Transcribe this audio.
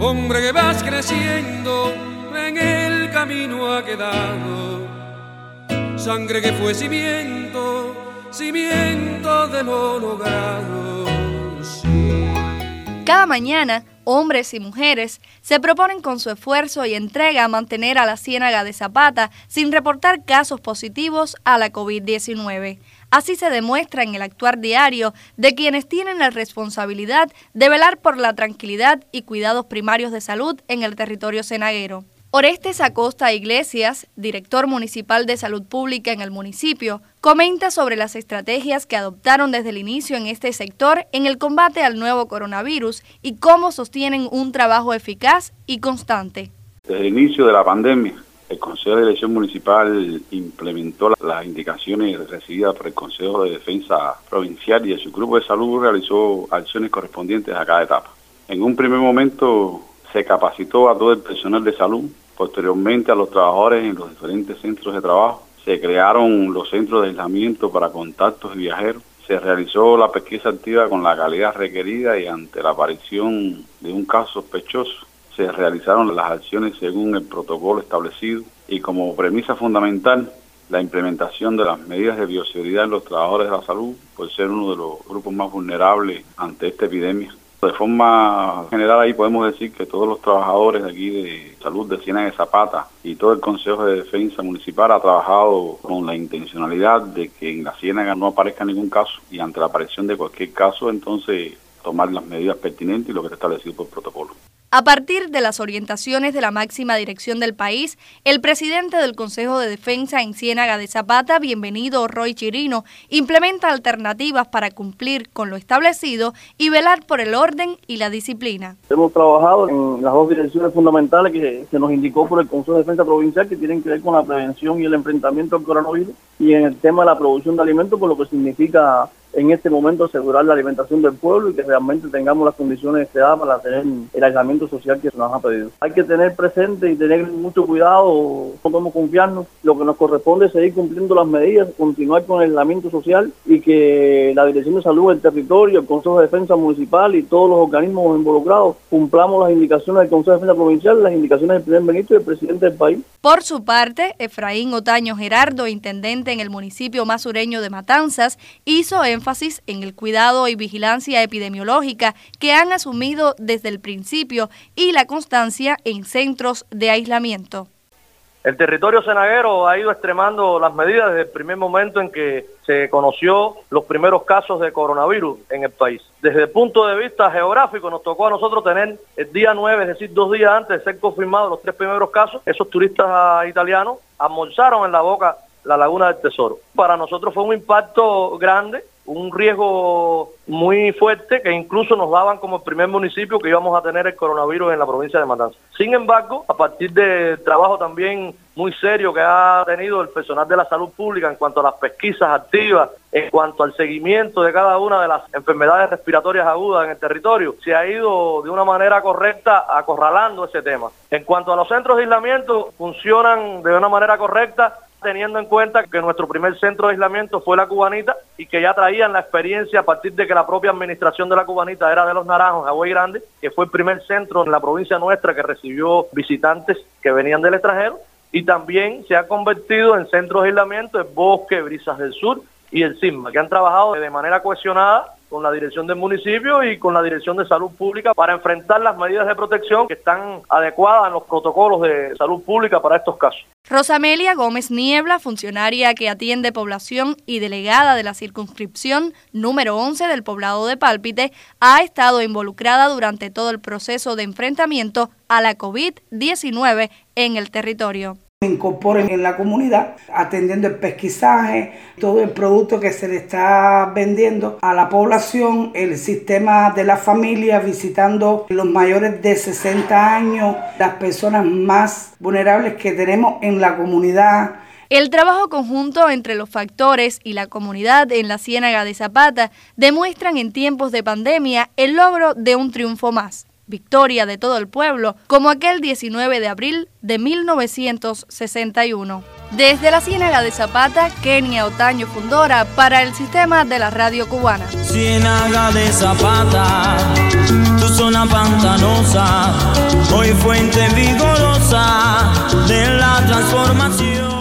Hombre que vas creciendo, en el camino ha quedado sangre que fue cimiento, cimiento de lo logrado. Sí. Cada mañana, hombres y mujeres se proponen con su esfuerzo y entrega mantener a la Ciénaga de Zapata sin reportar casos positivos a la COVID-19. Así se demuestra en el actuar diario de quienes tienen la responsabilidad de velar por la tranquilidad y cuidados primarios de salud en el territorio cenaguero. Orestes Acosta Iglesias, director municipal de Salud Pública en el municipio, comenta sobre las estrategias que adoptaron desde el inicio en este sector en el combate al nuevo coronavirus y cómo sostienen un trabajo eficaz y constante. Desde el inicio de la pandemia, el Consejo de Dirección Municipal implementó las indicaciones recibidas por el Consejo de Defensa Provincial y el Subgrupo de Salud realizó acciones correspondientes a cada etapa. En un primer momento se capacitó a todo el personal de salud, posteriormente a los trabajadores en los diferentes centros de trabajo. Se crearon los centros de aislamiento para contactos y viajeros. Se realizó la pesquisa activa con la calidad requerida y ante la aparición de un caso sospechoso, se realizaron las acciones según el protocolo establecido y como premisa fundamental la implementación de las medidas de bioseguridad en los trabajadores de la salud por ser uno de los grupos más vulnerables ante esta epidemia. De forma general ahí podemos decir que todos los trabajadores de aquí de salud de Ciénaga de Zapata y todo el Consejo de Defensa Municipal ha trabajado con la intencionalidad de que en la Ciénaga no aparezca ningún caso y ante la aparición de cualquier caso entonces tomar las medidas pertinentes y lo que está establecido por protocolo. A partir de las orientaciones de la máxima dirección del país, el presidente del Consejo de Defensa en Ciénaga de Zapata, bienvenido Roy Chirino, implementa alternativas para cumplir con lo establecido y velar por el orden y la disciplina. Hemos trabajado en las dos direcciones fundamentales que se nos indicó por el Consejo de Defensa Provincial que tienen que ver con la prevención y el enfrentamiento al coronavirus y en el tema de la producción de alimentos, por lo que significa en este momento asegurar la alimentación del pueblo y que realmente tengamos las condiciones deseadas para tener el aislamiento social que se nos ha pedido. Hay que tener presente y tener mucho cuidado, no podemos confiarnos. Lo que nos corresponde es seguir cumpliendo las medidas, continuar con el aislamiento social y que la Dirección de Salud del territorio, el Consejo de Defensa Municipal y todos los organismos involucrados cumplamos las indicaciones del Consejo de Defensa Provincial, las indicaciones del primer ministro y del presidente del país. Por su parte, Efraín Otaño Gerardo, intendente en el municipio más sureño de Matanzas, hizo énfasis en el cuidado y vigilancia epidemiológica que han asumido desde el principio y la constancia en centros de aislamiento. El territorio cenaguero ha ido extremando las medidas desde el primer momento en que se conoció los primeros casos de coronavirus en el país. Desde el punto de vista geográfico nos tocó a nosotros tener el día 9, es decir, 2 días antes de ser confirmados los 3 primeros casos, esos turistas italianos almorzaron en La Boca, la Laguna del Tesoro. Para nosotros fue un impacto grande, un riesgo muy fuerte que incluso nos daban como el primer municipio que íbamos a tener el coronavirus en la provincia de Matanzas. Sin embargo, a partir del trabajo también muy serio que ha tenido el personal de la salud pública en cuanto a las pesquisas activas, en cuanto al seguimiento de cada una de las enfermedades respiratorias agudas en el territorio, se ha ido de una manera correcta acorralando ese tema. En cuanto a los centros de aislamiento, funcionan de una manera correcta, teniendo en cuenta que nuestro primer centro de aislamiento fue la Cubanita y que ya traían la experiencia a partir de que la propia administración de la Cubanita era de Los Naranjos, Agüey Grande, que fue el primer centro en la provincia nuestra que recibió visitantes que venían del extranjero y también se ha convertido en centros de aislamiento el Bosque, Brisas del Sur y el CISMA, que han trabajado de manera cohesionada con la dirección del municipio y con la dirección de salud pública para enfrentar las medidas de protección que están adecuadas en los protocolos de salud pública para estos casos. Rosamelia Gómez Niebla, funcionaria que atiende población y delegada de la circunscripción número 11 del poblado de Pálpite, ha estado involucrada durante todo el proceso de enfrentamiento a la COVID-19 en el territorio. Me incorporen en la comunidad, atendiendo el pesquisaje, todo el producto que se le está vendiendo a la población, el sistema de la familia, visitando los mayores de 60 años, las personas más vulnerables que tenemos en la comunidad. El trabajo conjunto entre los factores y la comunidad en la Ciénaga de Zapata demuestran en tiempos de pandemia el logro de un triunfo más. Victoria de todo el pueblo, como aquel 19 de abril de 1961. Desde la Ciénaga de Zapata, Kenia Otaño Fundora, para el sistema de la radio cubana. Ciénaga de Zapata, tu zona pantanosa, hoy fuente vigorosa de la transformación.